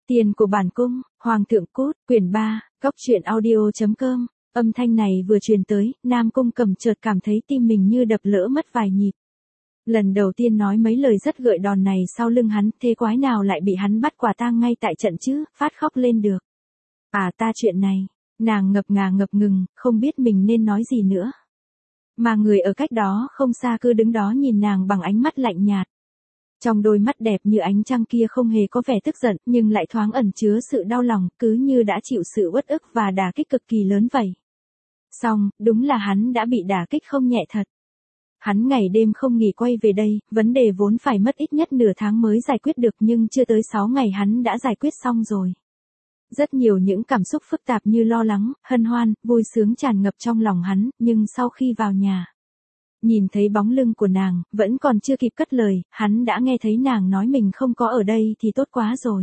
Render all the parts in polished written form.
Tiền của bản cung, Hoàng thượng cút, quyển 3, góc truyện audio.com. Âm thanh này vừa truyền tới, Nam Cung Cẩm chợt cảm thấy tim mình như đập lỡ mất vài nhịp. Lần đầu tiên nói mấy lời rất gợi đòn này sau lưng hắn, thế quái nào lại bị hắn bắt quả tang ngay tại trận chứ, phát khóc lên được. À ta chuyện này, nàng ngập ngừng, không biết mình nên nói gì nữa. Mà người ở cách đó không xa cứ đứng đó nhìn nàng bằng ánh mắt lạnh nhạt. Trong đôi mắt đẹp như ánh trăng kia không hề có vẻ tức giận, nhưng lại thoáng ẩn chứa sự đau lòng, cứ như đã chịu sự uất ức và đả kích cực kỳ lớn vậy. Xong, đúng là hắn đã bị đả kích không nhẹ thật. Hắn ngày đêm không nghỉ quay về đây, vấn đề vốn phải mất ít nhất nửa tháng mới giải quyết được nhưng chưa tới 6 ngày hắn đã giải quyết xong rồi. Rất nhiều những cảm xúc phức tạp như lo lắng, hân hoan, vui sướng tràn ngập trong lòng hắn, nhưng sau khi vào nhà, nhìn thấy bóng lưng của nàng, vẫn còn chưa kịp cất lời, hắn đã nghe thấy nàng nói mình không có ở đây thì tốt quá rồi.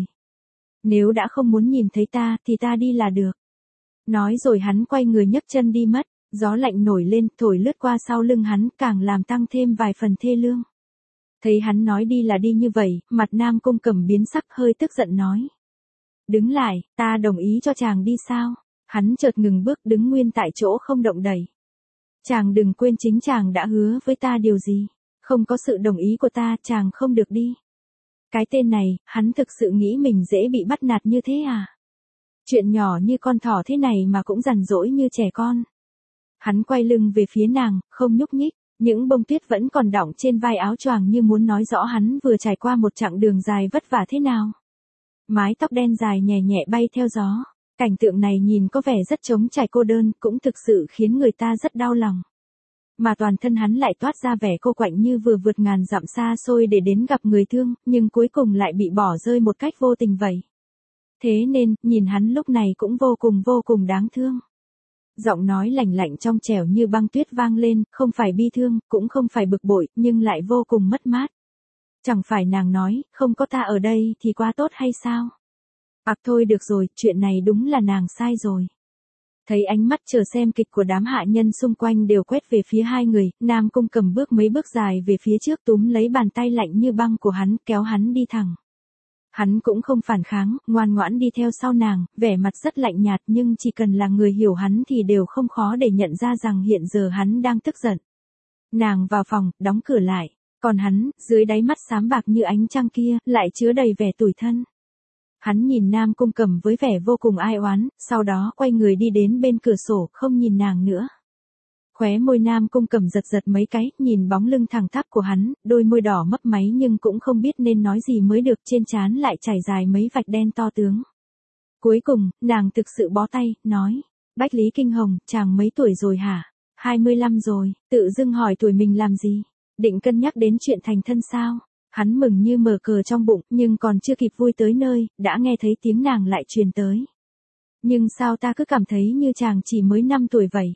Nếu đã không muốn nhìn thấy ta thì ta đi là được. Nói rồi hắn quay người nhấc chân đi mất, gió lạnh nổi lên thổi lướt qua sau lưng hắn càng làm tăng thêm vài phần thê lương. Thấy hắn nói đi là đi như vậy, mặt Nam Cung Cẩm biến sắc hơi tức giận nói. Đứng lại, ta đồng ý cho chàng đi sao? Hắn chợt ngừng bước đứng nguyên tại chỗ không động đậy. Chàng đừng quên chính chàng đã hứa với ta điều gì. Không có sự đồng ý của ta chàng không được đi. Cái tên này, hắn thực sự nghĩ mình dễ bị bắt nạt như thế à? Chuyện nhỏ như con thỏ thế này mà cũng rằn rỗi như trẻ con. Hắn quay lưng về phía nàng, không nhúc nhích. Những bông tuyết vẫn còn đọng trên vai áo choàng như muốn nói rõ hắn vừa trải qua một chặng đường dài vất vả thế nào. Mái tóc đen dài nhẹ nhẹ bay theo gió. Cảnh tượng này nhìn có vẻ rất trống trải cô đơn, cũng thực sự khiến người ta rất đau lòng. Mà toàn thân hắn lại toát ra vẻ cô quạnh như vừa vượt ngàn dặm xa xôi để đến gặp người thương, nhưng cuối cùng lại bị bỏ rơi một cách vô tình vậy. Thế nên, nhìn hắn lúc này cũng vô cùng đáng thương. Giọng nói lạnh lạnh trong trẻo như băng tuyết vang lên, không phải bi thương, cũng không phải bực bội, nhưng lại vô cùng mất mát. Chẳng phải nàng nói, không có ta ở đây thì quá tốt hay sao? Thôi được rồi, chuyện này đúng là nàng sai rồi. Thấy ánh mắt chờ xem kịch của đám hạ nhân xung quanh đều quét về phía hai người, Nam Cung Cẩm bước mấy bước dài về phía trước túm lấy bàn tay lạnh như băng của hắn, kéo hắn đi thẳng. Hắn cũng không phản kháng, ngoan ngoãn đi theo sau nàng, vẻ mặt rất lạnh nhạt nhưng chỉ cần là người hiểu hắn thì đều không khó để nhận ra rằng hiện giờ hắn đang tức giận. Nàng vào phòng, đóng cửa lại, còn hắn, dưới đáy mắt xám bạc như ánh trăng kia, lại chứa đầy vẻ tủi thân. Hắn nhìn Nam Cung Cẩm với vẻ vô cùng ai oán, sau đó quay người đi đến bên cửa sổ, không nhìn nàng nữa. Khóe môi Nam Cung Cẩm giật mấy cái, nhìn bóng lưng thẳng tắp của hắn, đôi môi đỏ mấp máy nhưng cũng không biết nên nói gì mới được, trên trán lại trải dài mấy vạch đen to tướng. Cuối cùng, nàng thực sự bó tay, nói, Bách Lý Kinh Hồng, chàng mấy tuổi rồi hả? 25 rồi, tự dưng hỏi tuổi mình làm gì? Định cân nhắc đến chuyện thành thân sao? Hắn mừng như mở cờ trong bụng, nhưng còn chưa kịp vui tới nơi, đã nghe thấy tiếng nàng lại truyền tới. Nhưng sao ta cứ cảm thấy như chàng chỉ mới 5 tuổi vậy?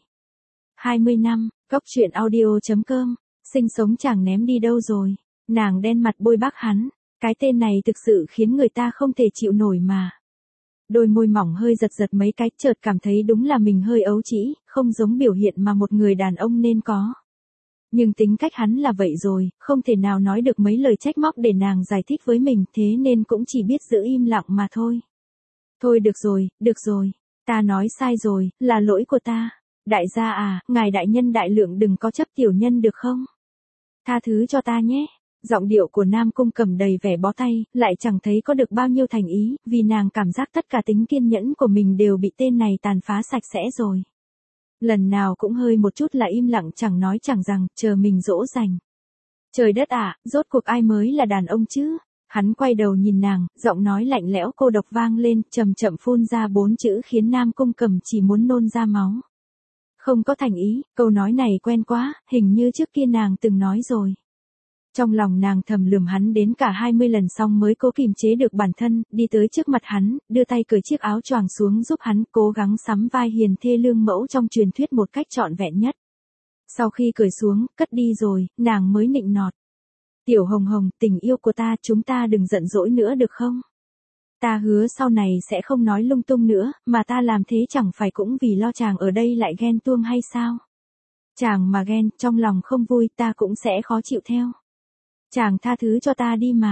20 năm, góc truyện audio.com, sinh sống chàng ném đi đâu rồi? Nàng đen mặt bôi bác hắn, cái tên này thực sự khiến người ta không thể chịu nổi mà. Đôi môi mỏng hơi giật mấy cái, chợt cảm thấy đúng là mình hơi ấu trĩ, không giống biểu hiện mà một người đàn ông nên có. Nhưng tính cách hắn là vậy rồi, không thể nào nói được mấy lời trách móc để nàng giải thích với mình, thế nên cũng chỉ biết giữ im lặng mà thôi. Thôi được rồi, ta nói sai rồi, là lỗi của ta. Đại gia à, ngài đại nhân đại lượng đừng có chấp tiểu nhân được không? Tha thứ cho ta nhé. Giọng điệu của Nam Cung Cẩm đầy vẻ bó tay, lại chẳng thấy có được bao nhiêu thành ý, vì nàng cảm giác tất cả tính kiên nhẫn của mình đều bị tên này tàn phá sạch sẽ rồi. Lần nào cũng hơi một chút là im lặng chẳng nói chẳng rằng, chờ mình dỗ dành. Trời đất ạ, rốt cuộc ai mới là đàn ông chứ? Hắn quay đầu nhìn nàng, giọng nói lạnh lẽo cô độc vang lên, chậm chậm phun ra 4 chữ khiến Nam Cung Cẩm chỉ muốn nôn ra máu. Không có thành ý, câu nói này quen quá, hình như trước kia nàng từng nói rồi. Trong lòng nàng thầm lườm hắn đến cả 20 lần xong mới cố kìm chế được bản thân, đi tới trước mặt hắn, đưa tay cởi chiếc áo choàng xuống giúp hắn, cố gắng sắm vai hiền thê lương mẫu trong truyền thuyết một cách trọn vẹn nhất. Sau khi cởi xuống, cất đi rồi, nàng mới nịnh nọt. Tiểu Hồng, tình yêu của ta, chúng ta đừng giận dỗi nữa được không? Ta hứa sau này sẽ không nói lung tung nữa, mà ta làm thế chẳng phải cũng vì lo chàng ở đây lại ghen tuông hay sao? Chàng mà ghen, trong lòng không vui ta cũng sẽ khó chịu theo. Chàng tha thứ cho ta đi mà.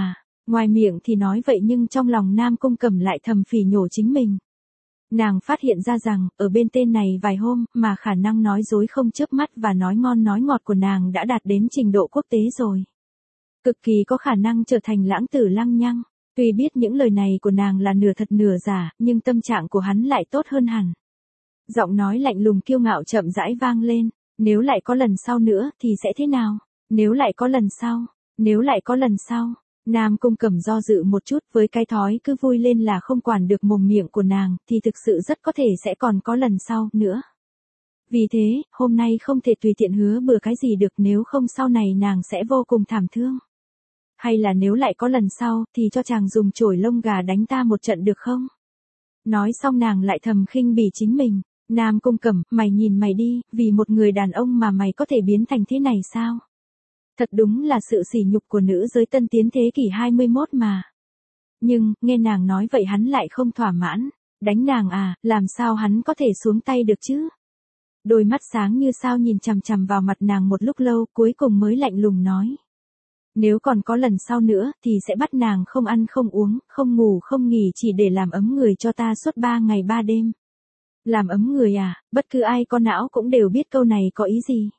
Ngoài miệng thì nói vậy nhưng trong lòng Nam Cung Cẩm lại thầm phỉ nhổ chính mình. Nàng phát hiện ra rằng, ở bên tên này vài hôm, mà khả năng nói dối không chớp mắt và nói ngon nói ngọt của nàng đã đạt đến trình độ quốc tế rồi. Cực kỳ có khả năng trở thành lãng tử lăng nhăng. Tuy biết những lời này của nàng là nửa thật nửa giả, nhưng tâm trạng của hắn lại tốt hơn hẳn. Giọng nói lạnh lùng kiêu ngạo chậm rãi vang lên. Nếu lại có lần sau nữa thì sẽ thế nào? Nếu lại có lần sau? Nếu lại có lần sau? Nam Cung Cẩm do dự một chút, với cái thói cứ vui lên là không quản được mồm miệng của nàng, thì thực sự rất có thể sẽ còn có lần sau nữa. Vì thế, hôm nay không thể tùy tiện hứa bừa cái gì được, nếu không sau này nàng sẽ vô cùng thảm thương. Hay là nếu lại có lần sau, thì cho chàng dùng chổi lông gà đánh ta một trận được không? Nói xong nàng lại thầm khinh bỉ chính mình. Nam Cung Cẩm, mày nhìn mày đi, vì một người đàn ông mà mày có thể biến thành thế này sao? Thật đúng là sự sỉ nhục của nữ giới tân tiến thế kỷ 21 mà. Nhưng, nghe nàng nói vậy hắn lại không thỏa mãn. Đánh nàng à, làm sao hắn có thể xuống tay được chứ? Đôi mắt sáng như sao nhìn chằm chằm vào mặt nàng một lúc lâu, cuối cùng mới lạnh lùng nói. Nếu còn có lần sau nữa, thì sẽ bắt nàng không ăn không uống, không ngủ không nghỉ chỉ để làm ấm người cho ta suốt 3 ngày 3 đêm. Làm ấm người à, bất cứ ai có não cũng đều biết câu này có ý gì.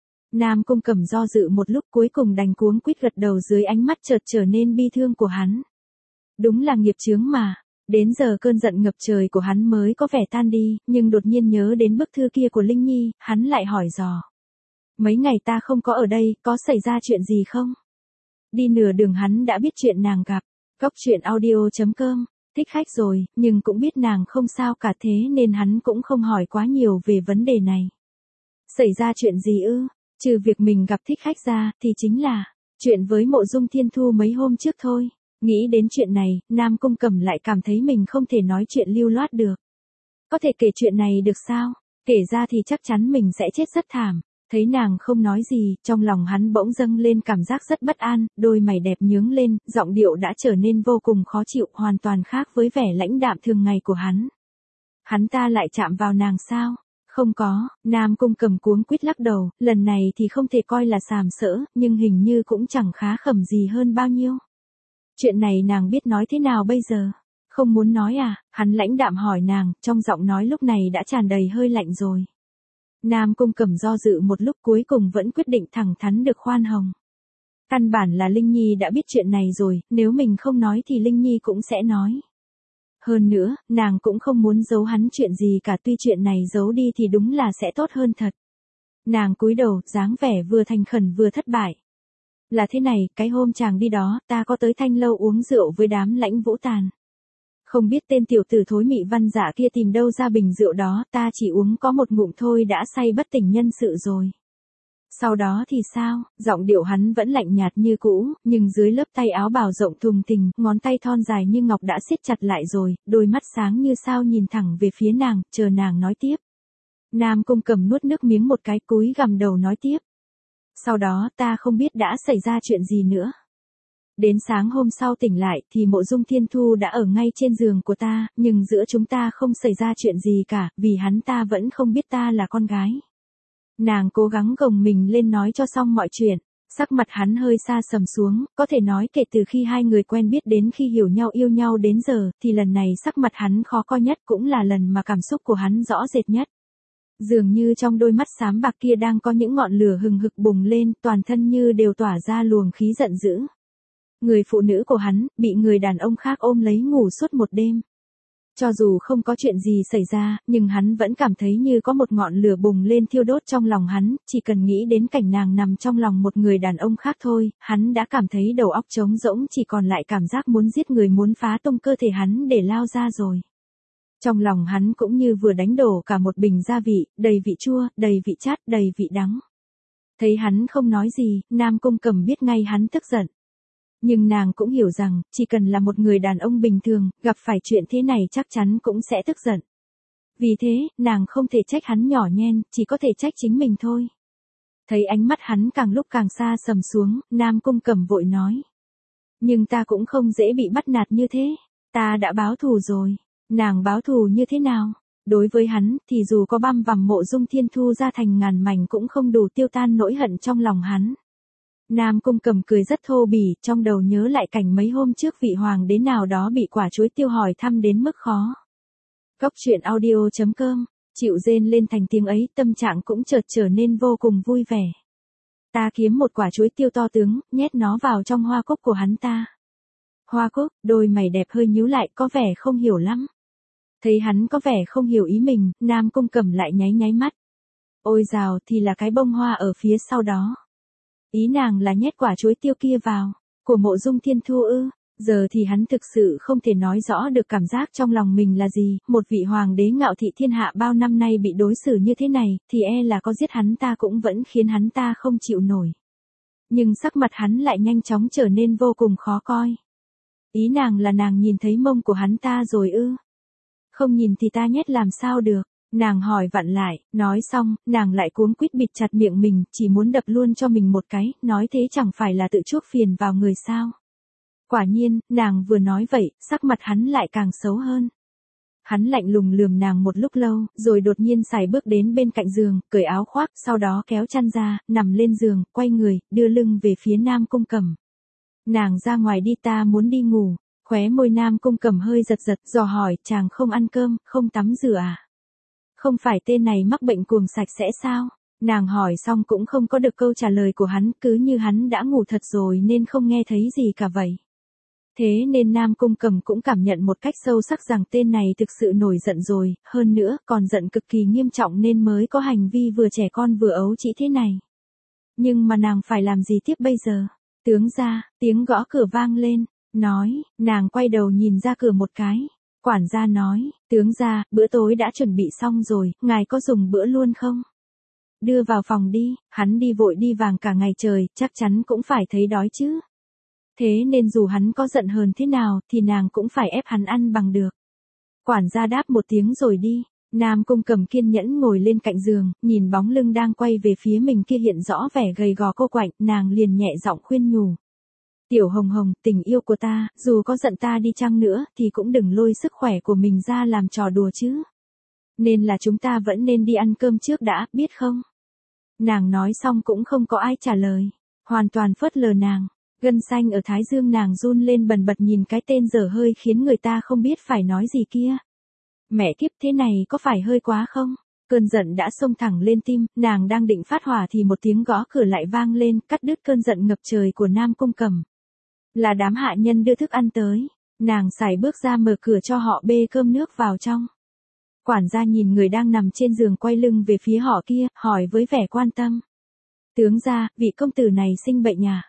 Nam Cung Cẩm do dự một lúc cuối cùng đành cuống quýt gật đầu dưới ánh mắt chợt trở nên bi thương của hắn. Đúng là nghiệp chướng mà. Đến giờ cơn giận ngập trời của hắn mới có vẻ tan đi, nhưng đột nhiên nhớ đến bức thư kia của Linh Nhi, hắn lại hỏi dò. Mấy ngày ta không có ở đây, có xảy ra chuyện gì không? Đi nửa đường hắn đã biết chuyện nàng gặp. Góc truyện audio.com, thích khách rồi, nhưng cũng biết nàng không sao cả, thế nên hắn cũng không hỏi quá nhiều về vấn đề này. Xảy ra chuyện gì ư? Trừ việc mình gặp thích khách ra, thì chính là chuyện với Mộ Dung Thiên Thu mấy hôm trước thôi. Nghĩ đến chuyện này, Nam Cung Cẩm lại cảm thấy mình không thể nói chuyện lưu loát được. Có thể kể chuyện này được sao? Kể ra thì chắc chắn mình sẽ chết rất thảm. Thấy nàng không nói gì, trong lòng hắn bỗng dâng lên cảm giác rất bất an, đôi mày đẹp nhướng lên, giọng điệu đã trở nên vô cùng khó chịu, hoàn toàn khác với vẻ lãnh đạm thường ngày của hắn. Hắn ta lại chạm vào nàng sao? Không có, Nam Cung Cẩm cuống quýt lắc đầu, lần này thì không thể coi là sàm sỡ, nhưng hình như cũng chẳng khá khẩm gì hơn bao nhiêu. Chuyện này nàng biết nói thế nào bây giờ? Không muốn nói à? Hắn lãnh đạm hỏi nàng, trong giọng nói lúc này đã tràn đầy hơi lạnh rồi. Nam Cung Cẩm do dự một lúc cuối cùng vẫn quyết định thẳng thắn được khoan hồng. Căn bản là Linh Nhi đã biết chuyện này rồi, nếu mình không nói thì Linh Nhi cũng sẽ nói. Hơn nữa, nàng cũng không muốn giấu hắn chuyện gì cả, tuy chuyện này giấu đi thì đúng là sẽ tốt hơn thật. Nàng cúi đầu, dáng vẻ vừa thành khẩn vừa thất bại. Là thế này, cái hôm chàng đi đó, ta có tới Thanh Lâu uống rượu với đám Lãnh Vũ Tàn. Không biết tên tiểu tử thối mị văn dạ kia tìm đâu ra bình rượu đó, ta chỉ uống có một ngụm thôi đã say bất tỉnh nhân sự rồi. Sau đó thì sao? Giọng điệu hắn vẫn lạnh nhạt như cũ, nhưng dưới lớp tay áo bào rộng thùng thình, ngón tay thon dài như ngọc đã siết chặt lại rồi, đôi mắt sáng như sao nhìn thẳng về phía nàng, chờ nàng nói tiếp. Nam Cung Cẩm nuốt nước miếng một cái, cúi gằm đầu nói tiếp. Sau đó ta không biết đã xảy ra chuyện gì nữa. Đến sáng hôm sau tỉnh lại thì Mộ Dung Thiên Thu đã ở ngay trên giường của ta, nhưng giữa chúng ta không xảy ra chuyện gì cả, vì hắn ta vẫn không biết ta là con gái. Nàng cố gắng gồng mình lên nói cho xong mọi chuyện, sắc mặt hắn hơi xa sầm xuống, có thể nói kể từ khi hai người quen biết đến khi hiểu nhau yêu nhau đến giờ, thì lần này sắc mặt hắn khó coi nhất, cũng là lần mà cảm xúc của hắn rõ rệt nhất. Dường như trong đôi mắt xám bạc kia đang có những ngọn lửa hừng hực bùng lên, toàn thân như đều tỏa ra luồng khí giận dữ. Người phụ nữ của hắn, bị người đàn ông khác ôm lấy ngủ suốt một đêm. Cho dù không có chuyện gì xảy ra, nhưng hắn vẫn cảm thấy như có một ngọn lửa bùng lên thiêu đốt trong lòng hắn, chỉ cần nghĩ đến cảnh nàng nằm trong lòng một người đàn ông khác thôi, hắn đã cảm thấy đầu óc trống rỗng, chỉ còn lại cảm giác muốn giết người, muốn phá tung cơ thể hắn để lao ra rồi. Trong lòng hắn cũng như vừa đánh đổ cả một bình gia vị, đầy vị chua, đầy vị chát, đầy vị đắng. Thấy hắn không nói gì, Nam Cung Cẩm biết ngay hắn tức giận. Nhưng nàng cũng hiểu rằng, chỉ cần là một người đàn ông bình thường, gặp phải chuyện thế này chắc chắn cũng sẽ tức giận. Vì thế, nàng không thể trách hắn nhỏ nhen, chỉ có thể trách chính mình thôi. Thấy ánh mắt hắn càng lúc càng xa sầm xuống, Nam Cung Cẩm vội nói. Nhưng ta cũng không dễ bị bắt nạt như thế. Ta đã báo thù rồi. Nàng báo thù như thế nào? Đối với hắn, thì dù có băm vằm Mộ Dung Thiên Thu ra thành ngàn mảnh cũng không đủ tiêu tan nỗi hận trong lòng hắn. Nam Cung Cầm cười rất thô bỉ, trong đầu nhớ lại cảnh mấy hôm trước vị hoàng đế nào đó bị quả chuối tiêu hỏi thăm đến mức khó. Góc truyện audio.com, chịu rên lên thành tiếng ấy, tâm trạng cũng chợt trở nên vô cùng vui vẻ. Ta kiếm một quả chuối tiêu to tướng, nhét nó vào trong hoa cúc của hắn ta. Hoa cúc, đôi mày đẹp hơi nhíu lại, có vẻ không hiểu lắm. Thấy hắn có vẻ không hiểu ý mình, Nam Cung Cầm lại nháy nháy mắt. Ôi dào, thì là cái bông hoa ở phía sau đó. Ý nàng là nhét quả chuối tiêu kia vào, của Mộ Dung Thiên Thu ư? Giờ thì hắn thực sự không thể nói rõ được cảm giác trong lòng mình là gì, một vị hoàng đế ngạo thị thiên hạ bao năm nay bị đối xử như thế này, thì là có giết hắn ta cũng vẫn khiến hắn ta không chịu nổi. Nhưng sắc mặt hắn lại nhanh chóng trở nên vô cùng khó coi. Ý nàng là nàng nhìn thấy mông của hắn ta rồi ư? Không nhìn thì ta nhét làm sao được? Nàng hỏi vặn lại, nói xong, nàng lại cuống quýt bịt chặt miệng mình, chỉ muốn đập luôn cho mình một cái, nói thế chẳng phải là tự chuốc phiền vào người sao. Quả nhiên, nàng vừa nói vậy, sắc mặt hắn lại càng xấu hơn. Hắn lạnh lùng lườm nàng một lúc lâu, rồi đột nhiên sải bước đến bên cạnh giường, cởi áo khoác, sau đó kéo chăn ra, nằm lên giường, quay người, đưa lưng về phía Nam Cung Cầm. Nàng ra ngoài đi, ta muốn đi ngủ. Khóe môi Nam Cung Cầm hơi giật giật, dò hỏi, chàng không ăn cơm, không tắm rửa à? Không phải tên này mắc bệnh cuồng sạch sẽ sao? Nàng hỏi xong cũng không có được câu trả lời của hắn, cứ như hắn đã ngủ thật rồi nên không nghe thấy gì cả vậy. Thế nên Nam Cung Cầm cũng cảm nhận một cách sâu sắc rằng tên này thực sự nổi giận rồi, hơn nữa còn giận cực kỳ nghiêm trọng nên mới có hành vi vừa trẻ con vừa ấu trĩ thế này. Nhưng mà nàng phải làm gì tiếp bây giờ? Tướng gia, tiếng gõ cửa vang lên, nàng quay đầu nhìn ra cửa một cái. Quản gia nói, tướng gia, bữa tối đã chuẩn bị xong rồi, ngài có dùng bữa luôn không? Đưa vào phòng đi, hắn đi vội đi vàng cả ngày trời, chắc chắn cũng phải thấy đói chứ. Thế nên dù hắn có giận hờn thế nào thì nàng cũng phải ép hắn ăn bằng được. Quản gia đáp một tiếng rồi đi. Nam Cung Cầm kiên nhẫn ngồi lên cạnh giường, nhìn bóng lưng đang quay về phía mình kia hiện rõ vẻ gầy gò cô quạnh, nàng liền nhẹ giọng khuyên nhủ. Tiểu Hồng Hồng, tình yêu của ta, dù có giận ta đi chăng nữa thì cũng đừng lôi sức khỏe của mình ra làm trò đùa chứ. Nên là chúng ta vẫn nên đi ăn cơm trước đã, biết không? Nàng nói xong cũng không có ai trả lời, hoàn toàn phớt lờ nàng. Gân xanh ở thái dương nàng run lên bần bật nhìn cái tên dở hơi khiến người ta không biết phải nói gì kia. Mẹ kiếp, thế này có phải hơi quá không? Cơn giận đã xông thẳng lên tim, nàng đang định phát hỏa thì một tiếng gõ cửa lại vang lên, cắt đứt cơn giận ngập trời của Nam Cung Cầm. Là đám hạ nhân đưa thức ăn tới, nàng sải bước ra mở cửa cho họ bê cơm nước vào trong. Quản gia nhìn người đang nằm trên giường quay lưng về phía họ kia, hỏi với vẻ quan tâm. Tướng gia, vị công tử này sinh bệnh à?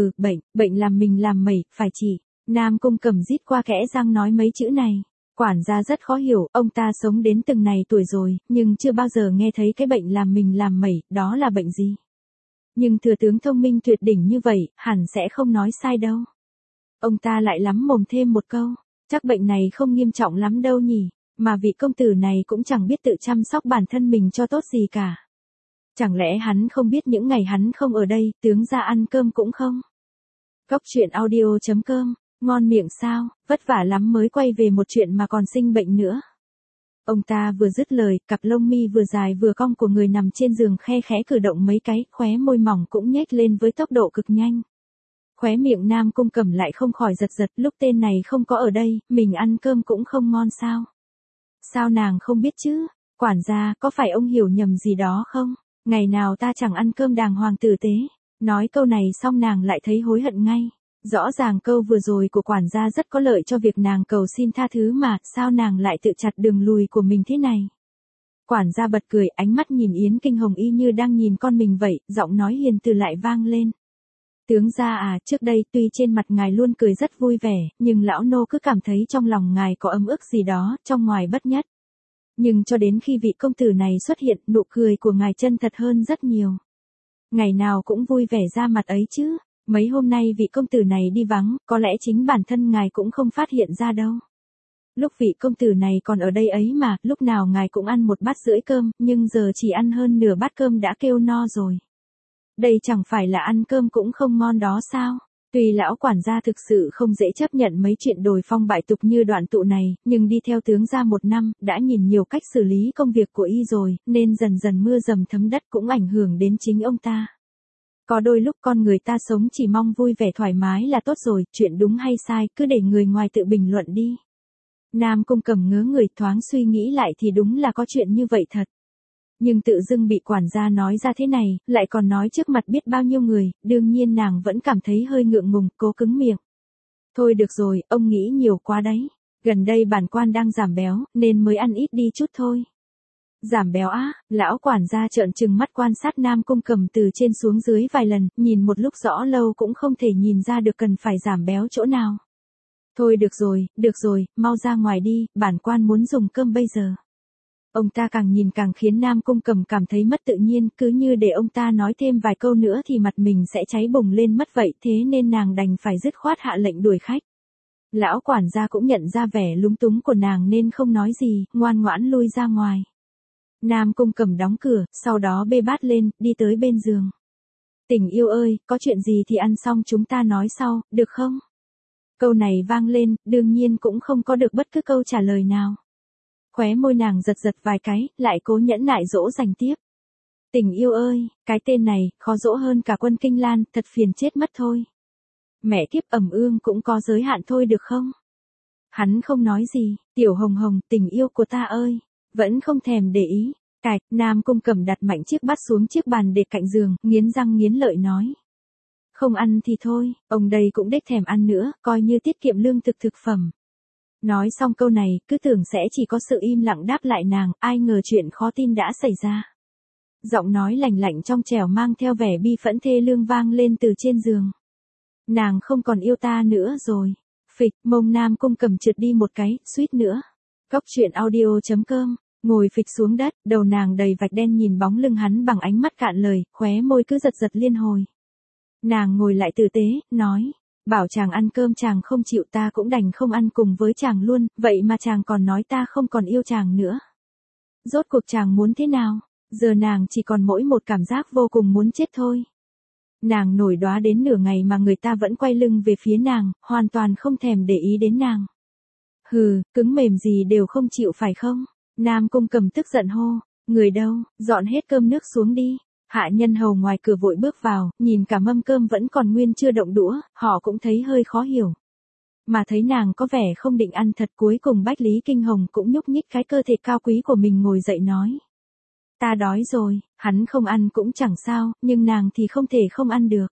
Bệnh làm mình làm mẩy, phải chỉ. Nam Cung Cầm rít qua kẽ răng nói mấy chữ này. Quản gia rất khó hiểu, ông ta sống đến từng này tuổi rồi, nhưng chưa bao giờ nghe thấy cái bệnh làm mình làm mẩy, đó là bệnh gì. Nhưng thừa tướng thông minh tuyệt đỉnh như vậy, hẳn sẽ không nói sai đâu. Ông ta lại lắm mồm thêm một câu, chắc bệnh này không nghiêm trọng lắm đâu nhỉ, mà vị công tử này cũng chẳng biết tự chăm sóc bản thân mình cho tốt gì cả. Chẳng lẽ hắn không biết những ngày hắn không ở đây, tướng gia ăn cơm cũng không? Góc truyện audio.com, ngon miệng sao, vất vả lắm mới quay về một chuyện mà còn sinh bệnh nữa. Ông ta vừa dứt lời, cặp lông mi vừa dài vừa cong của người nằm trên giường khe khẽ cử động mấy cái, khóe môi mỏng cũng nhếch lên với tốc độ cực nhanh. Khóe miệng Nam Cung Cầm lại không khỏi giật giật, lúc tên này không có ở đây, mình ăn cơm cũng không ngon sao? Sao nàng không biết chứ? Quản gia, có phải ông hiểu nhầm gì đó không? Ngày nào ta chẳng ăn cơm đàng hoàng tử tế. Nói câu này xong nàng lại thấy hối hận ngay. Rõ ràng câu vừa rồi của quản gia rất có lợi cho việc nàng cầu xin tha thứ mà, sao nàng lại tự chặt đường lùi của mình thế này? Quản gia bật cười, ánh mắt nhìn Yến Kinh Hồng y như đang nhìn con mình vậy, giọng nói hiền từ lại vang lên. Tướng gia à, trước đây tuy trên mặt ngài luôn cười rất vui vẻ, nhưng lão nô cứ cảm thấy trong lòng ngài có ấm ức gì đó, trong ngoài bất nhất. Nhưng cho đến khi vị công tử này xuất hiện, nụ cười của ngài chân thật hơn rất nhiều. Ngày nào cũng vui vẻ ra mặt ấy chứ. Mấy hôm nay vị công tử này đi vắng, có lẽ chính bản thân ngài cũng không phát hiện ra đâu. Lúc vị công tử này còn ở đây ấy mà, lúc nào ngài cũng ăn một bát rưỡi cơm, nhưng giờ chỉ ăn hơn nửa bát cơm đã kêu no rồi. Đây chẳng phải là ăn cơm cũng không ngon đó sao? Tuy lão quản gia thực sự không dễ chấp nhận mấy chuyện đồi phong bại tục như Đoạn Tụ này, nhưng đi theo tướng gia một năm, đã nhìn nhiều cách xử lý công việc của y rồi, nên dần dần mưa dầm thấm đất cũng ảnh hưởng đến chính ông ta. Có đôi lúc con người ta sống chỉ mong vui vẻ thoải mái là tốt rồi, chuyện đúng hay sai, cứ để người ngoài tự bình luận đi. Nam Cung Cẩm ngớ người, thoáng suy nghĩ lại thì đúng là có chuyện như vậy thật. Nhưng tự dưng bị quản gia nói ra thế này, lại còn nói trước mặt biết bao nhiêu người, đương nhiên nàng vẫn cảm thấy hơi ngượng ngùng, cố cứng miệng. Thôi được rồi, ông nghĩ nhiều quá đấy. Gần đây bản quan đang giảm béo, nên mới ăn ít đi chút thôi. Giảm béo á, lão quản gia trợn trừng mắt quan sát Nam Cung Cẩm từ trên xuống dưới vài lần, nhìn một lúc rõ lâu cũng không thể nhìn ra được cần phải giảm béo chỗ nào. Thôi được rồi, mau ra ngoài đi, bản quan muốn dùng cơm bây giờ. Ông ta càng nhìn càng khiến Nam Cung Cẩm cảm thấy mất tự nhiên, cứ như để ông ta nói thêm vài câu nữa thì mặt mình sẽ cháy bùng lên mất vậy, thế nên nàng đành phải dứt khoát hạ lệnh đuổi khách. Lão quản gia cũng nhận ra vẻ lúng túng của nàng nên không nói gì, ngoan ngoãn lui ra ngoài. Nam Cung Cẩm đóng cửa, sau đó bê bát lên, đi tới bên giường. Tình yêu ơi, có chuyện gì thì ăn xong chúng ta nói sau, được không? Câu này vang lên, đương nhiên cũng không có được bất cứ câu trả lời nào. Khóe môi nàng giật giật vài cái, lại cố nhẫn nại dỗ dành tiếp. Tình yêu ơi, cái tên này, khó dỗ hơn cả Quân Kinh Lan, thật phiền chết mất thôi. Mẹ kiếp ẩm ương cũng có giới hạn thôi được không? Hắn không nói gì, Tiểu Hồng Hồng, tình yêu của ta ơi, vẫn không thèm để ý. Cạch, Nam Cung Cẩm đặt mạnh chiếc bát xuống chiếc bàn để cạnh giường, nghiến răng nghiến lợi nói. Không ăn thì thôi, ông đây cũng đếch thèm ăn nữa, coi như tiết kiệm lương thực thực phẩm. Nói xong câu này, cứ tưởng sẽ chỉ có sự im lặng đáp lại nàng, ai ngờ chuyện khó tin đã xảy ra. Giọng nói lạnh lạnh trong trẻo mang theo vẻ bi phẫn thê lương vang lên từ trên giường. Nàng không còn yêu ta nữa rồi. Phịch, mông Nam Cung Cẩm trượt đi một cái, suýt nữa. Cóc truyện audio.com, ngồi phịch xuống đất, đầu nàng đầy vạch đen nhìn bóng lưng hắn bằng ánh mắt cạn lời, khóe môi cứ giật giật liên hồi. Nàng ngồi lại tử tế, nói. Bảo chàng ăn cơm chàng không chịu, ta cũng đành không ăn cùng với chàng luôn, vậy mà chàng còn nói ta không còn yêu chàng nữa. Rốt cuộc chàng muốn thế nào? Giờ nàng chỉ còn mỗi một cảm giác vô cùng muốn chết thôi. Nàng nổi đoá đến nửa ngày mà người ta vẫn quay lưng về phía nàng, hoàn toàn không thèm để ý đến nàng. Hừ, cứng mềm gì đều không chịu phải không? Nam Cung Cẩm tức giận hô, người đâu, dọn hết cơm nước xuống đi. Hạ nhân hầu ngoài cửa vội bước vào, nhìn cả mâm cơm vẫn còn nguyên chưa động đũa, họ cũng thấy hơi khó hiểu. Mà thấy nàng có vẻ không định ăn thật, cuối cùng Bách Lý Kinh Hồng cũng nhúc nhích cái cơ thể cao quý của mình ngồi dậy nói. Ta đói rồi, hắn không ăn cũng chẳng sao, nhưng nàng thì không thể không ăn được.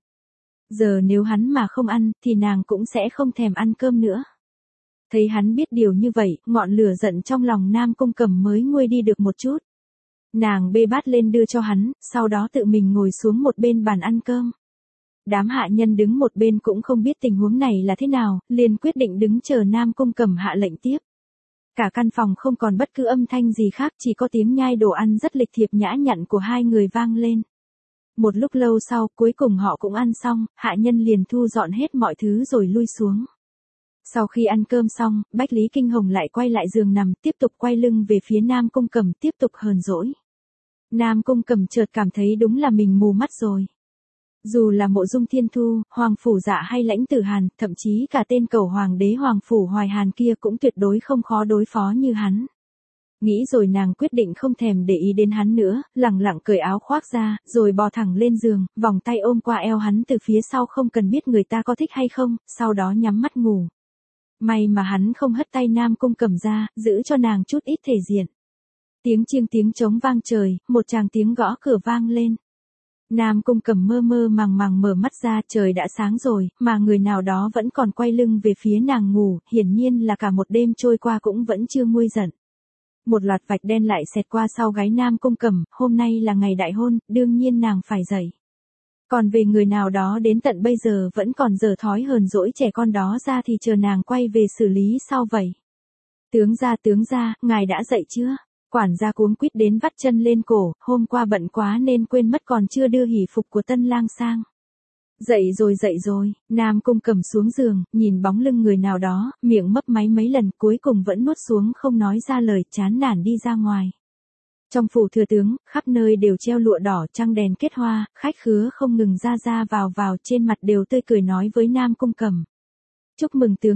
Giờ nếu hắn mà không ăn, thì nàng cũng sẽ không thèm ăn cơm nữa. Thấy hắn biết điều như vậy, ngọn lửa giận trong lòng Nam Cung Cẩm mới nguôi đi được một chút. Nàng bê bát lên đưa cho hắn, sau đó tự mình ngồi xuống một bên bàn ăn cơm. Đám hạ nhân đứng một bên cũng không biết tình huống này là thế nào, liền quyết định đứng chờ Nam Cung Cẩm hạ lệnh tiếp. Cả căn phòng không còn bất cứ âm thanh gì khác, chỉ có tiếng nhai đồ ăn rất lịch thiệp nhã nhặn của hai người vang lên. Một lúc lâu sau, cuối cùng họ cũng ăn xong, hạ nhân liền thu dọn hết mọi thứ rồi lui xuống. Sau khi ăn cơm xong, Bách Lý Kinh Hồng lại quay lại giường nằm, tiếp tục quay lưng về phía Nam Cung Cẩm, tiếp tục hờn dỗi. Nam Cung Cẩm chợt cảm thấy đúng là mình mù mắt rồi. Dù là Mộ Dung Thiên Thu, Hoàng Phủ Dạ hay Lãnh Tử Hàn, thậm chí cả tên cẩu hoàng đế Hoàng Phủ Hoài Hàn kia cũng tuyệt đối không khó đối phó như hắn. Nghĩ rồi nàng quyết định không thèm để ý đến hắn nữa, lẳng lặng cởi áo khoác ra, rồi bò thẳng lên giường, vòng tay ôm qua eo hắn từ phía sau không cần biết người ta có thích hay không, sau đó nhắm mắt ngủ. May mà hắn không hất tay Nam Cung Cẩm ra, giữ cho nàng chút ít thể diện. Tiếng chiêng tiếng trống vang trời, một tràng tiếng gõ cửa vang lên. Nam Cung Cẩm mơ mơ màng màng mở mắt ra, trời đã sáng rồi, mà người nào đó vẫn còn quay lưng về phía nàng ngủ, hiển nhiên là cả một đêm trôi qua cũng vẫn chưa nguôi giận. Một loạt vạch đen lại xẹt qua sau gáy Nam Cung Cẩm, hôm nay là ngày đại hôn, đương nhiên nàng phải dậy. Còn về người nào đó đến tận bây giờ vẫn còn dở thói hờn dỗi trẻ con đó ra thì chờ nàng quay về xử lý sau vậy. Tướng gia, ngài đã dậy chưa? Quản gia cuống quýt đến vắt chân lên cổ, hôm qua bận quá nên quên mất còn chưa đưa hỷ phục của tân lang sang. Dậy rồi, Nam Cung Cẩm xuống giường, nhìn bóng lưng người nào đó, miệng mấp máy mấy lần cuối cùng vẫn nuốt xuống không nói ra lời, chán nản đi ra ngoài. Trong phủ thừa tướng, khắp nơi đều treo lụa đỏ, trăng đèn kết hoa, khách khứa không ngừng ra vào trên mặt đều tươi cười nói với Nam Cung Cẩm. Chúc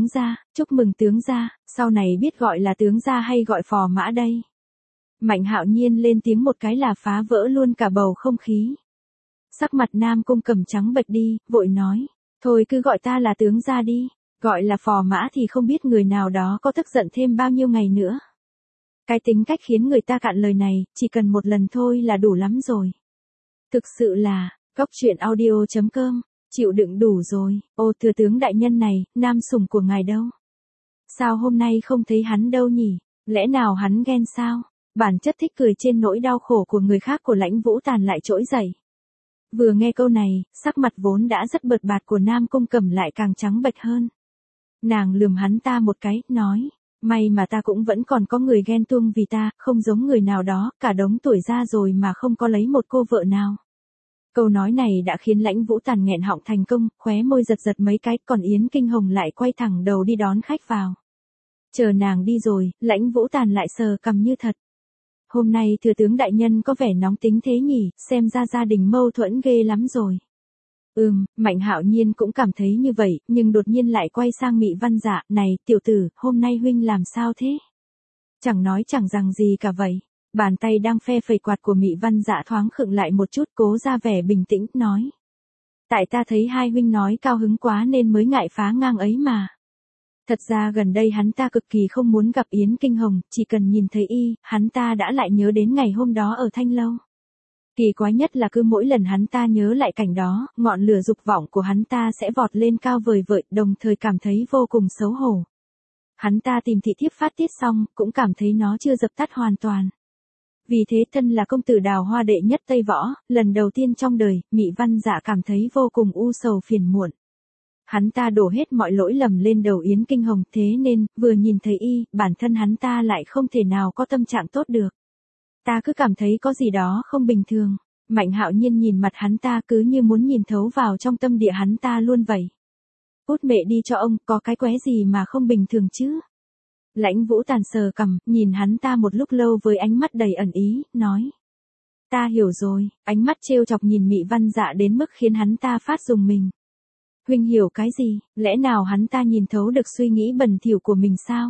mừng tướng gia, sau này biết gọi là tướng gia hay gọi phò mã đây. Mạnh Hạo Nhiên lên tiếng một cái là phá vỡ luôn cả bầu không khí. Sắc mặt Nam Cung Cẩm trắng bệch đi, vội nói, thôi cứ gọi ta là tướng gia đi, gọi là phò mã thì không biết người nào đó có tức giận thêm bao nhiêu ngày nữa. Cái tính cách khiến người ta cạn lời này, chỉ cần một lần thôi là đủ lắm rồi. Thực sự là, Cóc truyện audio.com, chịu đựng đủ rồi. Ô thừa tướng đại nhân này, nam sủng của ngài đâu? Sao hôm nay không thấy hắn đâu nhỉ? Lẽ nào hắn ghen sao? Bản chất thích cười trên nỗi đau khổ của người khác của Lãnh Vũ Tàn lại trỗi dậy. Vừa nghe câu này, sắc mặt vốn đã rất bợt bạt của Nam Cung Cẩm lại càng trắng bệch hơn. Nàng lườm hắn ta một cái, nói, may mà ta cũng vẫn còn có người ghen tuông vì ta, không giống người nào đó, cả đống tuổi ra rồi mà không có lấy một cô vợ nào. Câu nói này đã khiến Lãnh Vũ Tàn nghẹn họng thành công, khóe môi giật giật mấy cái, còn Yến Kinh Hồng lại quay thẳng đầu đi đón khách vào. Chờ nàng đi rồi, Lãnh Vũ Tàn lại sờ cằm như thật. Hôm nay thừa tướng đại nhân có vẻ nóng tính thế nhỉ, xem ra gia đình mâu thuẫn ghê lắm rồi. Mạnh Hạo Nhiên cũng cảm thấy như vậy, nhưng đột nhiên lại quay sang Mị Văn Dạ, này, tiểu tử, hôm nay huynh làm sao thế? Chẳng nói chẳng rằng gì cả vậy. Bàn tay đang phe phẩy quạt của Mị Văn Dạ thoáng khựng lại một chút, cố ra vẻ bình tĩnh, nói. Tại ta thấy hai huynh nói cao hứng quá nên mới ngại phá ngang ấy mà. Thật ra gần đây hắn ta cực kỳ không muốn gặp Yến Kinh Hồng, chỉ cần nhìn thấy y, hắn ta đã lại nhớ đến ngày hôm đó ở Thanh Lâu. Kỳ quái nhất là cứ mỗi lần hắn ta nhớ lại cảnh đó, ngọn lửa dục vọng của hắn ta sẽ vọt lên cao vời vợi, đồng thời cảm thấy vô cùng xấu hổ. Hắn ta tìm thị thiếp phát tiết xong, cũng cảm thấy nó chưa dập tắt hoàn toàn. Vì thế thân là công tử đào hoa đệ nhất Tây Võ, lần đầu tiên trong đời, Mị Văn Dạ cảm thấy vô cùng u sầu phiền muộn. Hắn ta đổ hết mọi lỗi lầm lên đầu Yến Kinh Hồng, thế nên, vừa nhìn thấy y, bản thân hắn ta lại không thể nào có tâm trạng tốt được. Ta cứ cảm thấy có gì đó không bình thường. Mạnh Hạo Nhiên nhìn mặt hắn ta cứ như muốn nhìn thấu vào trong tâm địa hắn ta luôn vậy. Cút mẹ đi cho ông, có cái quái gì mà không bình thường chứ? Lãnh Vũ Tàn sờ cằm, nhìn hắn ta một lúc lâu với ánh mắt đầy ẩn ý, nói. Ta hiểu rồi, ánh mắt trêu chọc nhìn Mị Văn Dạ đến mức khiến hắn ta phát rùng mình. Huynh hiểu cái gì, lẽ nào hắn ta nhìn thấu được suy nghĩ bẩn thỉu của mình sao?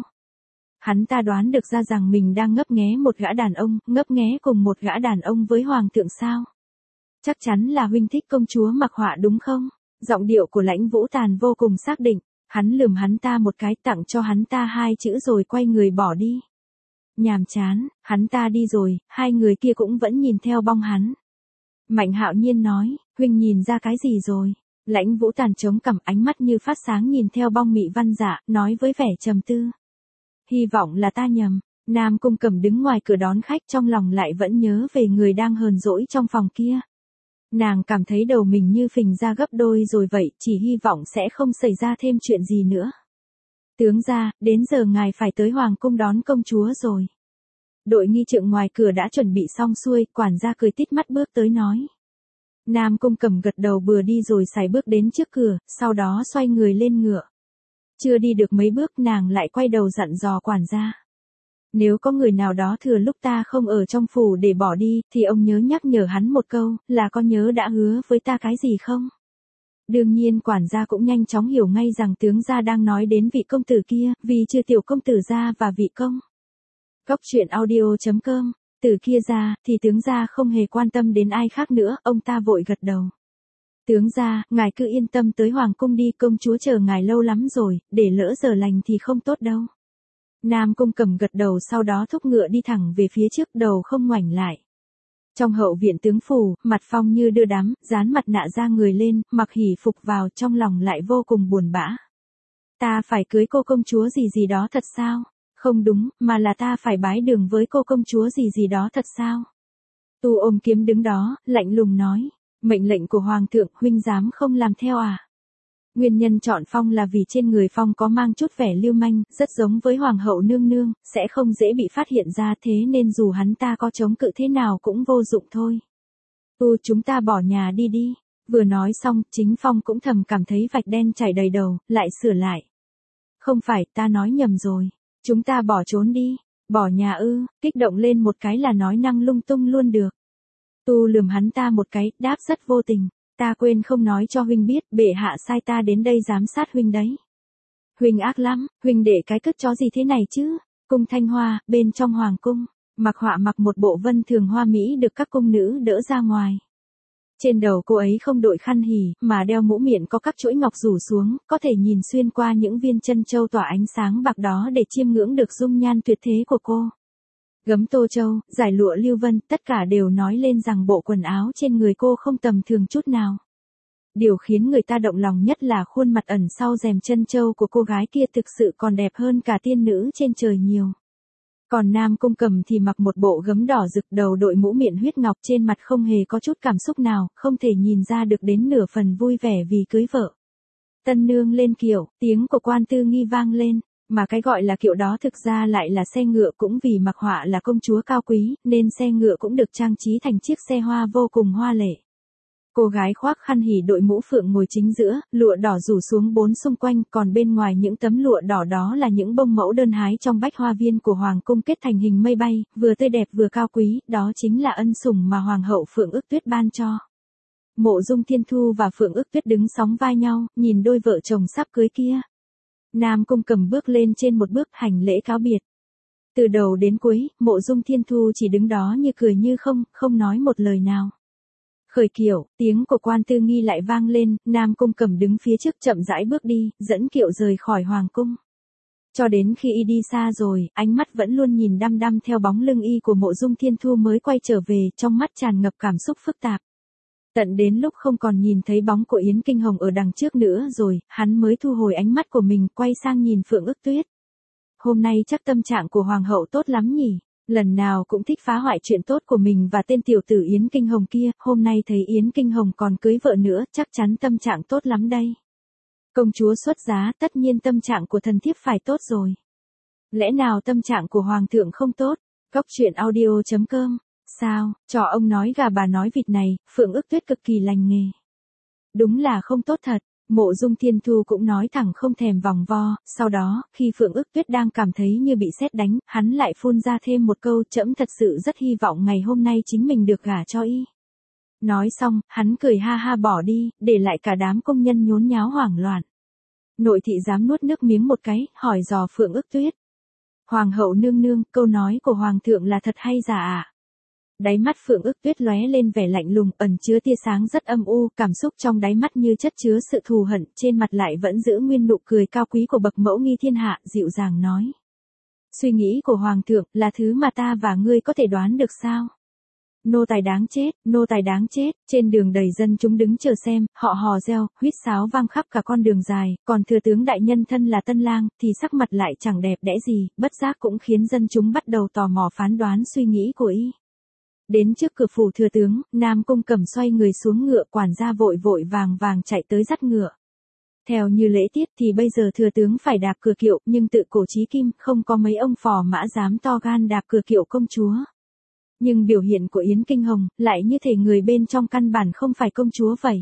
Hắn ta đoán được ra rằng mình đang ngấp nghé một gã đàn ông, ngấp nghé cùng một gã đàn ông với hoàng thượng sao? Chắc chắn là huynh thích công chúa Mặc Họa đúng không? Giọng điệu của Lãnh Vũ Tàn vô cùng xác định, hắn lườm hắn ta một cái, tặng cho hắn ta hai chữ rồi quay người bỏ đi. Nhàm chán, hắn ta đi rồi, hai người kia cũng vẫn nhìn theo bóng hắn. Mạnh Hạo Nhiên nói, huynh nhìn ra cái gì rồi? Lãnh Vũ Tàn chống cằm, ánh mắt như phát sáng nhìn theo bóng Mị Văn Dạ, nói với vẻ trầm tư. Hy vọng là ta nhầm. Nam Cung Cẩm đứng ngoài cửa đón khách, trong lòng lại vẫn nhớ về người đang hờn dỗi trong phòng kia. Nàng cảm thấy đầu mình như phình ra gấp đôi rồi vậy, chỉ hy vọng sẽ không xảy ra thêm chuyện gì nữa. Tướng gia, đến giờ ngài phải tới hoàng cung đón công chúa rồi. Đội nghi trượng ngoài cửa đã chuẩn bị xong xuôi, quản gia cười tít mắt bước tới nói. Nam Cung Cẩm gật đầu bừa đi rồi sải bước đến trước cửa, sau đó xoay người lên ngựa. Chưa đi được mấy bước nàng lại quay đầu dặn dò quản gia. Nếu có người nào đó thừa lúc ta không ở trong phủ để bỏ đi, thì ông nhớ nhắc nhở hắn một câu, là có nhớ đã hứa với ta cái gì không? Đương nhiên quản gia cũng nhanh chóng hiểu ngay rằng tướng gia đang nói đến vị công tử kia, vì chưa tiểu công tử gia và vị công. Cóc truyện audio.com, từ kia ra, thì tướng gia không hề quan tâm đến ai khác nữa, ông ta vội gật đầu. Tướng gia, ngài cứ yên tâm tới hoàng cung đi, công chúa chờ ngài lâu lắm rồi, để lỡ giờ lành thì không tốt đâu. Nam Cung Cẩm gật đầu, sau đó thúc ngựa đi thẳng về phía trước, đầu không ngoảnh lại. Trong hậu viện tướng phủ, Mặt Phong như đưa đám, dán mặt nạ ra người lên, mặc hỉ phục vào, trong lòng lại vô cùng buồn bã. Ta phải cưới cô công chúa gì gì đó thật sao? Không đúng, mà là ta phải bái đường với cô công chúa gì gì đó thật sao? Tu ôm kiếm đứng đó, lạnh lùng nói. Mệnh lệnh của hoàng thượng, huynh dám không làm theo à? Nguyên nhân chọn Phong là vì trên người Phong có mang chút vẻ lưu manh, rất giống với hoàng hậu nương nương, sẽ không dễ bị phát hiện ra, thế nên dù hắn ta có chống cự thế nào cũng vô dụng thôi. Chúng ta bỏ nhà đi đi. Vừa nói xong, chính Phong cũng thầm cảm thấy vạch đen chảy đầy đầu, lại sửa lại. Không phải, ta nói nhầm rồi. Chúng ta bỏ trốn đi. Bỏ nhà ư? Kích động lên một cái là nói năng lung tung luôn được. Lườm hắn ta một cái, đáp rất vô tình. Ta quên không nói cho huynh biết, bệ hạ sai ta đến đây giám sát huynh đấy. Huynh ác lắm, huynh để cái cứt chó gì thế này chứ? Cung Thanh Hoa, bên trong hoàng cung, Mặc Họa mặc một bộ vân thường hoa mỹ được các cung nữ đỡ ra ngoài. Trên đầu cô ấy không đội khăn hỉ, mà đeo mũ miệng có các chuỗi ngọc rủ xuống, có thể nhìn xuyên qua những viên chân châu tỏa ánh sáng bạc đó để chiêm ngưỡng được dung nhan tuyệt thế của cô. Gấm tô châu, dải lụa lưu vân, tất cả đều nói lên rằng bộ quần áo trên người cô không tầm thường chút nào. Điều khiến người ta động lòng nhất là khuôn mặt ẩn sau rèm chân châu của cô gái kia thực sự còn đẹp hơn cả tiên nữ trên trời nhiều. Còn Nam Cung Cầm thì mặc một bộ gấm đỏ rực, đầu đội mũ miệng huyết ngọc, trên mặt không hề có chút cảm xúc nào, không thể nhìn ra được đến nửa phần vui vẻ vì cưới vợ. Tân nương lên kiệu, tiếng của Quan Tư Nghi vang lên, mà cái gọi là kiệu đó thực ra lại là xe ngựa, cũng vì mặc họa là công chúa cao quý, nên xe ngựa cũng được trang trí thành chiếc xe hoa vô cùng hoa lệ. Cô gái khoác khăn hỉ đội mũ phượng ngồi chính giữa, lụa đỏ rủ xuống bốn xung quanh, còn bên ngoài những tấm lụa đỏ đó là những bông mẫu đơn hái trong bách hoa viên của hoàng cung kết thành hình mây bay, vừa tươi đẹp vừa cao quý, đó chính là ân sủng mà hoàng hậu Phượng Ước Tuyết ban cho. Mộ Dung Thiên Thu và Phượng Ước Tuyết đứng sóng vai nhau, nhìn đôi vợ chồng sắp cưới kia. Nam Cung Cầm bước lên trên một bước hành lễ cáo biệt. Từ đầu đến cuối, Mộ Dung Thiên Thu chỉ đứng đó như cười như không, không nói một lời nào. Khởi kiệu, tiếng của Quan Tư Nghi lại vang lên, Nam Cung Cầm đứng phía trước chậm rãi bước đi, dẫn kiệu rời khỏi hoàng cung. Cho đến khi y đi xa rồi, ánh mắt vẫn luôn nhìn đăm đăm theo bóng lưng y của Mộ Dung Thiên Thu mới quay trở về, trong mắt tràn ngập cảm xúc phức tạp. Tận đến lúc không còn nhìn thấy bóng của Yến Kinh Hồng ở đằng trước nữa rồi, hắn mới thu hồi ánh mắt của mình, quay sang nhìn Phượng Ước Tuyết. Hôm nay chắc tâm trạng của hoàng hậu tốt lắm nhỉ? Lần nào cũng thích phá hoại chuyện tốt của mình và tên tiểu tử Yến Kinh Hồng kia, hôm nay thấy Yến Kinh Hồng còn cưới vợ nữa, chắc chắn tâm trạng tốt lắm đây. Công chúa xuất giá, tất nhiên tâm trạng của thần thiếp phải tốt rồi. Lẽ nào tâm trạng của hoàng thượng không tốt? Góc truyện audio.com. Sao, trò ông nói gà bà nói vịt này, Phượng Ước Tuyết cực kỳ lành nghề. Đúng là không tốt thật. Mộ Dung Thiên Thu cũng nói thẳng không thèm vòng vo, sau đó, khi Phượng Ước Tuyết đang cảm thấy như bị sét đánh, hắn lại phun ra thêm một câu, trẫm thật sự rất hy vọng ngày hôm nay chính mình được gả cho y. Nói xong, hắn cười ha ha bỏ đi, để lại cả đám công nhân nhốn nháo hoảng loạn. Nội thị dám nuốt nước miếng một cái, hỏi dò Phượng Ước Tuyết. Hoàng hậu nương nương, câu nói của hoàng thượng là thật hay giả ạ? Đáy mắt Phượng Ước Tuyết lóe lên vẻ lạnh lùng, ẩn chứa tia sáng rất âm u, cảm xúc trong đáy mắt như chất chứa sự thù hận, trên mặt lại vẫn giữ nguyên nụ cười cao quý của bậc mẫu nghi thiên hạ, dịu dàng nói. Suy nghĩ của hoàng thượng là thứ mà ta và ngươi có thể đoán được sao? Nô tài đáng chết, nô tài đáng chết, trên đường đầy dân chúng đứng chờ xem, họ hò reo, huýt sáo vang khắp cả con đường dài, còn thừa tướng đại nhân thân là Tân Lang, thì sắc mặt lại chẳng đẹp đẽ gì, bất giác cũng khiến dân chúng bắt đầu tò mò phán đoán suy nghĩ của y. Đến trước cửa phủ thừa tướng, Nam Cung Cầm xoay người xuống ngựa, quản gia vội vội vàng vàng chạy tới dắt ngựa. Theo như lễ tiết thì bây giờ thừa tướng phải đạp cửa kiệu, nhưng tự cổ chí kim, không có mấy ông phò mã dám to gan đạp cửa kiệu công chúa. Nhưng biểu hiện của Yến Kinh Hồng, lại như thể người bên trong căn bản không phải công chúa vậy.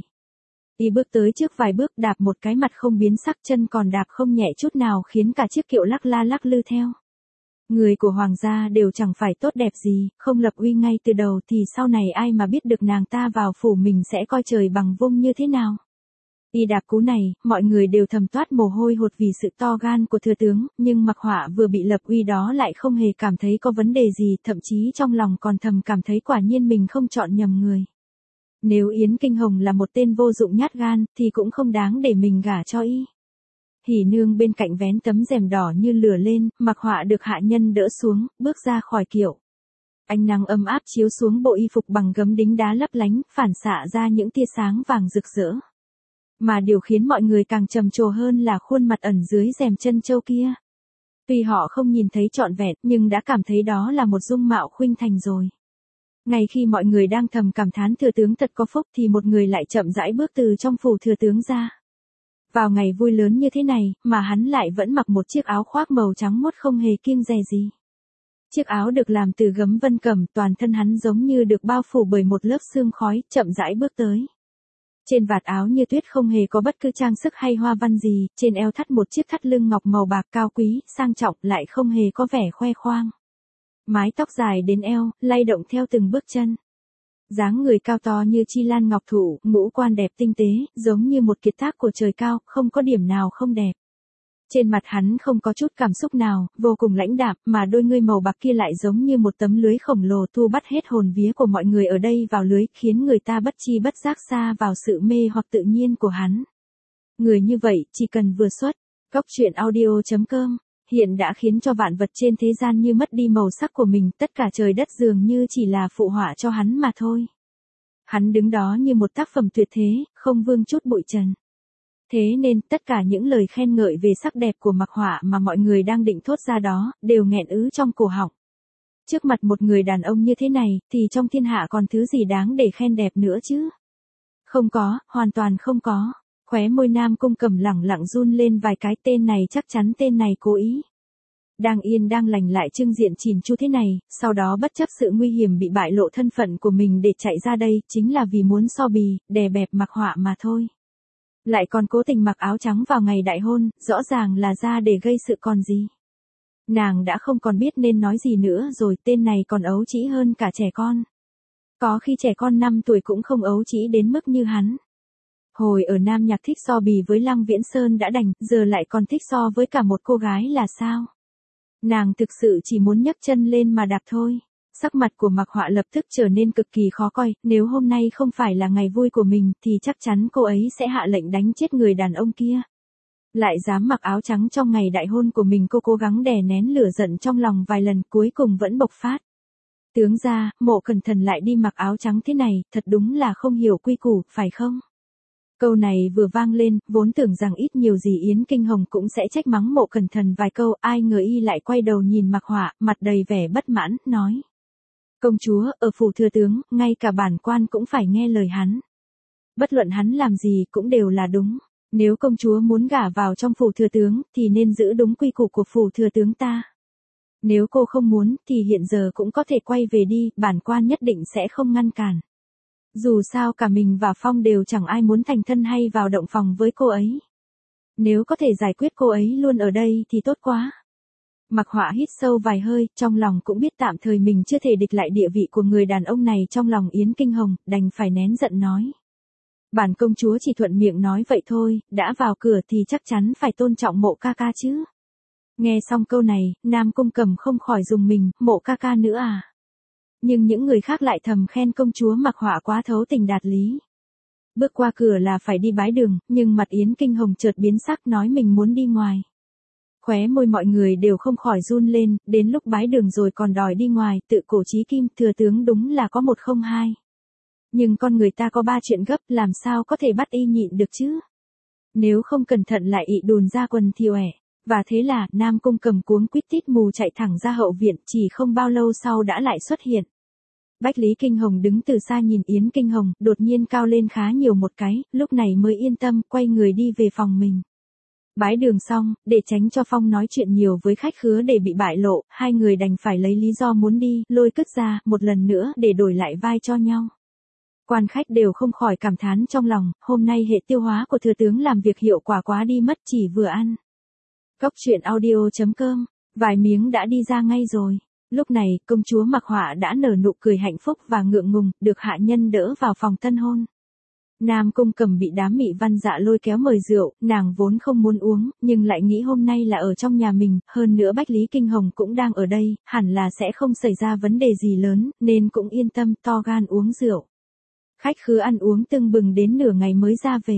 Y bước tới trước vài bước, đạp một cái, mặt không biến sắc, chân còn đạp không nhẹ chút nào, khiến cả chiếc kiệu lắc la lắc lư theo. Người của hoàng gia đều chẳng phải tốt đẹp gì, không lập uy ngay từ đầu thì sau này ai mà biết được nàng ta vào phủ mình sẽ coi trời bằng vung như thế nào. Y đạp cú này, mọi người đều thầm toát mồ hôi hột vì sự to gan của thừa tướng, nhưng mặc họa vừa bị lập uy đó lại không hề cảm thấy có vấn đề gì, thậm chí trong lòng còn thầm cảm thấy quả nhiên mình không chọn nhầm người. Nếu Yến Kinh Hồng là một tên vô dụng nhát gan, thì cũng không đáng để mình gả cho y. Hỉ nương bên cạnh vén tấm rèm đỏ như lửa lên, mặc họa được hạ nhân đỡ xuống, bước ra khỏi kiệu. Ánh nắng ấm áp chiếu xuống bộ y phục bằng gấm đính đá lấp lánh, phản xạ ra những tia sáng vàng rực rỡ. Mà điều khiến mọi người càng trầm trồ hơn là khuôn mặt ẩn dưới rèm chân châu kia. Tuy họ không nhìn thấy trọn vẹn, nhưng đã cảm thấy đó là một dung mạo khuynh thành rồi. Ngay khi mọi người đang thầm cảm thán thừa tướng thật có phúc thì một người lại chậm rãi bước từ trong phủ thừa tướng ra. Vào ngày vui lớn như thế này, mà hắn lại vẫn mặc một chiếc áo khoác màu trắng muốt không hề kiêng dè gì. Chiếc áo được làm từ gấm vân cẩm, toàn thân hắn giống như được bao phủ bởi một lớp sương khói, chậm rãi bước tới. Trên vạt áo như tuyết không hề có bất cứ trang sức hay hoa văn gì, trên eo thắt một chiếc thắt lưng ngọc màu bạc cao quý, sang trọng, lại không hề có vẻ khoe khoang. Mái tóc dài đến eo, lay động theo từng bước chân. Dáng người cao to như chi lan ngọc thụ, ngũ quan đẹp tinh tế, giống như một kiệt tác của trời cao, không có điểm nào không đẹp. Trên mặt hắn không có chút cảm xúc nào, vô cùng lãnh đạm, mà đôi ngươi màu bạc kia lại giống như một tấm lưới khổng lồ thu bắt hết hồn vía của mọi người ở đây vào lưới, khiến người ta bất chi bất giác xa vào sự mê hoặc tự nhiên của hắn. Người như vậy, chỉ cần vừa xuất, góc truyện audio.com, hiện đã khiến cho vạn vật trên thế gian như mất đi màu sắc của mình, tất cả trời đất dường như chỉ là phụ họa cho hắn mà thôi. Hắn đứng đó như một tác phẩm tuyệt thế, không vương chút bụi trần. Thế nên, tất cả những lời khen ngợi về sắc đẹp của Mạc Họa mà mọi người đang định thốt ra đó, đều nghẹn ứ trong cổ họng. Trước mặt một người đàn ông như thế này, thì trong thiên hạ còn thứ gì đáng để khen đẹp nữa chứ? Không có, hoàn toàn không có. Khóe môi Nam Cung Cẩm lẳng lặng run lên vài cái, tên này chắc chắn tên này cố ý. Đang yên đang lành lại trưng diện chỉn chu thế này, sau đó bất chấp sự nguy hiểm bị bại lộ thân phận của mình để chạy ra đây, chính là vì muốn so bì, đè bẹp Mạc Họa mà thôi. Lại còn cố tình mặc áo trắng vào ngày đại hôn, rõ ràng là ra để gây sự còn gì. Nàng đã không còn biết nên nói gì nữa rồi, tên này còn ấu trĩ hơn cả trẻ con. Có khi trẻ con 5 tuổi cũng không ấu trĩ đến mức như hắn. Hồi ở Nam Nhạc thích so bì với Lăng Viễn Sơn đã đành, giờ lại còn thích so với cả một cô gái là sao? Nàng thực sự chỉ muốn nhấc chân lên mà đạp thôi. Sắc mặt của Mạc Họa lập tức trở nên cực kỳ khó coi, nếu hôm nay không phải là ngày vui của mình thì chắc chắn cô ấy sẽ hạ lệnh đánh chết người đàn ông kia. Lại dám mặc áo trắng trong ngày đại hôn của mình, cô cố gắng đè nén lửa giận trong lòng vài lần, cuối cùng vẫn bộc phát. Tướng gia, Mộ Cẩn Thần lại đi mặc áo trắng thế này, thật đúng là không hiểu quy củ, phải không? Câu này vừa vang lên, vốn tưởng rằng ít nhiều gì Yến Kinh Hồng cũng sẽ trách mắng Mộ Cẩn Thần vài câu, ai ngờ y lại quay đầu nhìn Mạc Họa, mặt đầy vẻ bất mãn, nói. Công chúa, ở phủ thừa tướng, ngay cả bản quan cũng phải nghe lời hắn. Bất luận hắn làm gì cũng đều là đúng. Nếu công chúa muốn gả vào trong phủ thừa tướng, thì nên giữ đúng quy củ của phủ thừa tướng ta. Nếu cô không muốn, thì hiện giờ cũng có thể quay về đi, bản quan nhất định sẽ không ngăn cản. Dù sao cả mình và Phong đều chẳng ai muốn thành thân hay vào động phòng với cô ấy. Nếu có thể giải quyết cô ấy luôn ở đây thì tốt quá. Mạc Họa hít sâu vài hơi, trong lòng cũng biết tạm thời mình chưa thể địch lại địa vị của người đàn ông này trong lòng Yến Kinh Hồng, đành phải nén giận nói. Bản công chúa chỉ thuận miệng nói vậy thôi, đã vào cửa thì chắc chắn phải tôn trọng Mộ ca ca chứ. Nghe xong câu này, Nam Cung Cẩm không khỏi rùng mình, Mộ ca ca nữa à? Nhưng những người khác lại thầm khen công chúa Mạc Họa quá thấu tình đạt lý. Bước qua cửa là phải đi bái đường, nhưng mặt Yến Kinh Hồng chợt biến sắc nói mình muốn đi ngoài. Khóe môi mọi người đều không khỏi run lên, đến lúc bái đường rồi còn đòi đi ngoài, tự cổ chí kim, thừa tướng đúng là có một không hai. Nhưng con người ta có 3 chuyện gấp, làm sao có thể bắt y nhịn được chứ? Nếu không cẩn thận lại ị đùn ra quần thì uể. Và thế là, Nam Cung Cẩm cuống quýt tít mù chạy thẳng ra hậu viện, chỉ không bao lâu sau đã lại xuất hiện. Bách Lý Kinh Hồng đứng từ xa nhìn Yến Kinh Hồng, đột nhiên cao lên khá nhiều một cái, lúc này mới yên tâm, quay người đi về phòng mình. Bái đường xong, để tránh cho Phong nói chuyện nhiều với khách khứa để bị bại lộ, hai người đành phải lấy lý do muốn đi, lôi cứt ra, một lần nữa để đổi lại vai cho nhau. Quan khách đều không khỏi cảm thán trong lòng, hôm nay hệ tiêu hóa của thừa tướng làm việc hiệu quả quá đi mất, chỉ vừa ăn. Góc truyện audio.com, vài miếng đã đi ra ngay rồi. Lúc này, công chúa Mạc Họa đã nở nụ cười hạnh phúc và ngượng ngùng, được hạ nhân đỡ vào phòng tân hôn. Nam Cung Cẩm bị đám Mị Văn Dạ lôi kéo mời rượu, nàng vốn không muốn uống, nhưng lại nghĩ hôm nay là ở trong nhà mình, hơn nữa Bách Lý Kinh Hồng cũng đang ở đây, hẳn là sẽ không xảy ra vấn đề gì lớn, nên cũng yên tâm to gan uống rượu. Khách khứa ăn uống tưng bừng đến nửa ngày mới ra về.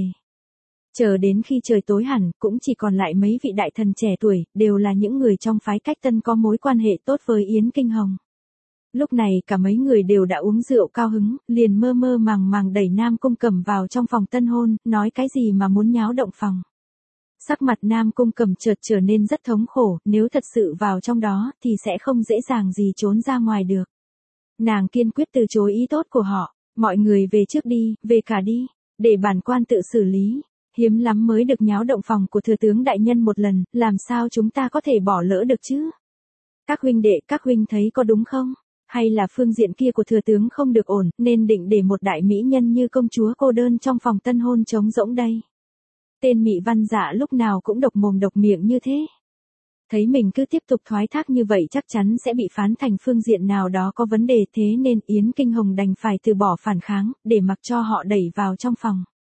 Chờ đến khi trời tối hẳn, cũng chỉ còn lại mấy vị đại thần trẻ tuổi, đều là những người trong phái Cách Tân có mối quan hệ tốt với Yến Kinh Hồng. Lúc này cả mấy người đều đã uống rượu cao hứng, liền mơ mơ màng màng đẩy Nam Cung Cẩm vào trong phòng tân hôn, nói cái gì mà muốn nháo động phòng. Sắc mặt Nam Cung Cẩm chợt trở nên rất thống khổ, nếu thật sự vào trong đó, thì sẽ không dễ dàng gì trốn ra ngoài được. Nàng kiên quyết từ chối ý tốt của họ, mọi người về trước đi, về cả đi, để bản quan tự xử lý. Hiếm lắm mới được nháo động phòng của thừa tướng đại nhân một lần, làm sao chúng ta có thể bỏ lỡ được chứ? Các huynh đệ, các huynh thấy có đúng không? Hay là phương diện kia của thừa tướng không được ổn, nên định để một đại mỹ nhân như công chúa cô đơn trong phòng tân hôn trống rỗng đây? Tên Mị Văn Dạ lúc nào cũng độc mồm độc miệng như thế. Thấy mình cứ tiếp tục thoái thác như vậy chắc chắn sẽ bị phán thành phương diện nào đó có vấn đề, thế nên Yến Kinh Hồng đành phải từ bỏ phản kháng, để mặc cho họ đẩy vào trong phòng.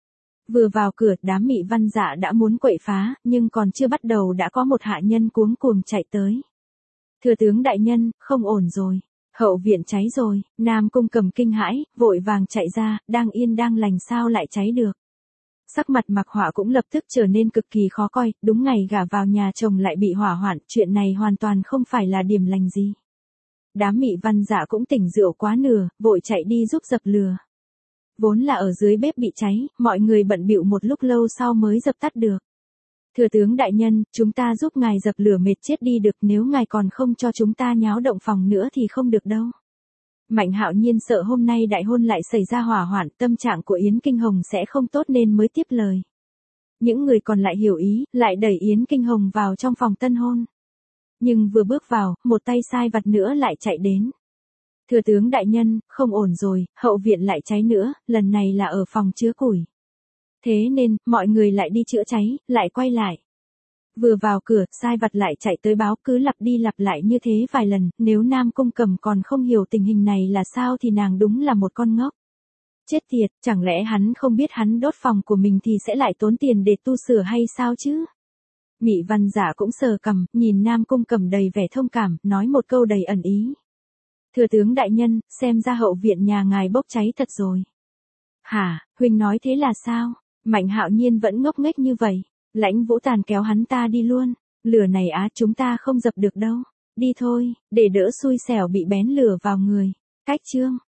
Vừa vào cửa, đám Mị Văn Dạ đã muốn quậy phá, nhưng còn chưa bắt đầu đã có một hạ nhân cuống cuồng chạy tới. Thừa tướng đại nhân, không ổn rồi. Hậu viện cháy rồi. Nam Cung Cầm kinh hãi, vội vàng chạy ra, đang yên đang lành sao lại cháy được. Sắc mặt Mạc Họa cũng lập tức trở nên cực kỳ khó coi, đúng ngày gả vào nhà chồng lại bị hỏa hoạn, chuyện này hoàn toàn không phải là điểm lành gì. Đám Mị Văn Dạ cũng tỉnh rượu quá nửa, vội chạy đi giúp dập lửa. Vốn là ở dưới bếp bị cháy, mọi người bận bịu một lúc lâu sau mới dập tắt được. Thừa tướng đại nhân, chúng ta giúp ngài dập lửa mệt chết đi được, nếu ngài còn không cho chúng ta nháo động phòng nữa thì không được đâu. Mạnh Hạo Nhiên sợ hôm nay đại hôn lại xảy ra hỏa hoạn, tâm trạng của Yến Kinh Hồng sẽ không tốt nên mới tiếp lời. Những người còn lại hiểu ý, lại đẩy Yến Kinh Hồng vào trong phòng tân hôn. Nhưng vừa bước vào, một tay sai vặt nữa lại chạy đến. Thừa tướng đại nhân, không ổn rồi, hậu viện lại cháy nữa, lần này là ở phòng chứa củi. Thế nên, mọi người lại đi chữa cháy, lại quay lại. Vừa vào cửa, sai vặt lại chạy tới báo, cứ lặp đi lặp lại như thế vài lần, nếu Nam Cung Cầm còn không hiểu tình hình này là sao thì nàng đúng là một con ngốc. Chết tiệt, chẳng lẽ hắn không biết hắn đốt phòng của mình thì sẽ lại tốn tiền để tu sửa hay sao chứ? Mị Văn Dạ cũng sờ cằm, nhìn Nam Cung Cầm đầy vẻ thông cảm, nói một câu đầy ẩn ý. Thừa tướng đại nhân, xem ra hậu viện nhà ngài bốc cháy thật rồi. Hả, huynh nói thế là sao? Mạnh Hạo Nhiên vẫn ngốc nghếch như vậy. Lãnh Vũ Tàn kéo hắn ta đi luôn. Lửa này chúng ta không dập được đâu. Đi thôi, để đỡ xui xẻo bị bén lửa vào người. Cách chương.